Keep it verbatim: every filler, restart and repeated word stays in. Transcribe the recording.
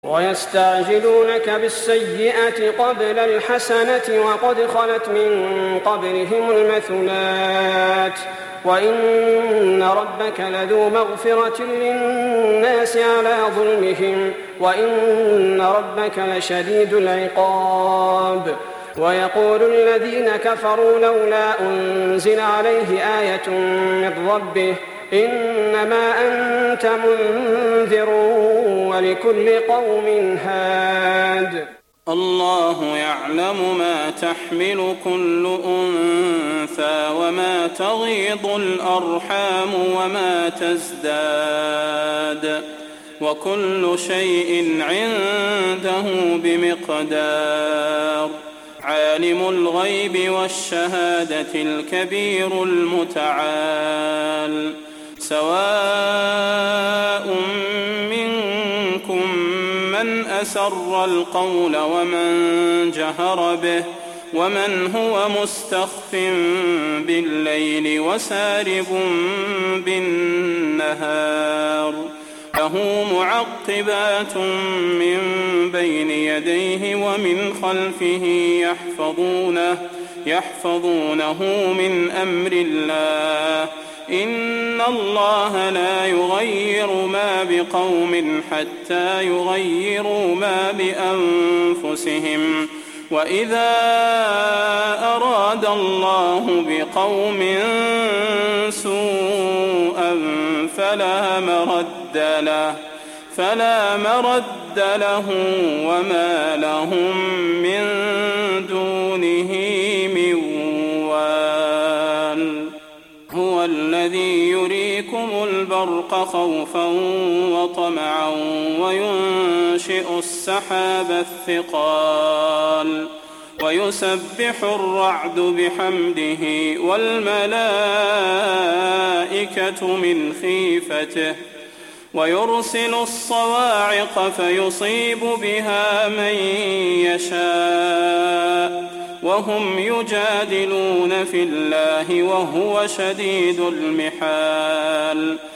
ويستعجلونك بالسيئة قبل الحسنة وقد خلت من قبلهم المثلات وإن ربك لذو مغفرة للناس على ظلمهم وإن ربك لشديد العقاب. ويقول الذين كفروا لولا أنزل عليه آية من ربه إنما أنت منذر ولكل قوم هاد. الله يعلم ما تحمل كل أنثى وما تغيض الأرحام وما تزداد وكل شيء عنده بمقدار. عالم الغيب والشهادة الكبير المتعال. سواء منكم من أسر القول ومن جهر به ومن هو مستخف بالليل وسارب بالنهار. له معقبات من بين يديه ومن خلفه يحفظونه, يحفظونه من أمر الله. إن الله لا يغير ما بقوم حتى يغيروا ما بأنفسهم. وإذا أراد الله بقوم سوءا فلا مرد له فلا مرد له وما لهم من دونه من وال. هو الذي يريكم البرق خوفا وطمعا وينشئ السحاب الثقال ويسبح الرعد بحمده والملائكة من خيفته ويرسل الصواعق فيصيب بها من يشاء وهم يجادلون في الله وهو شديد المحال.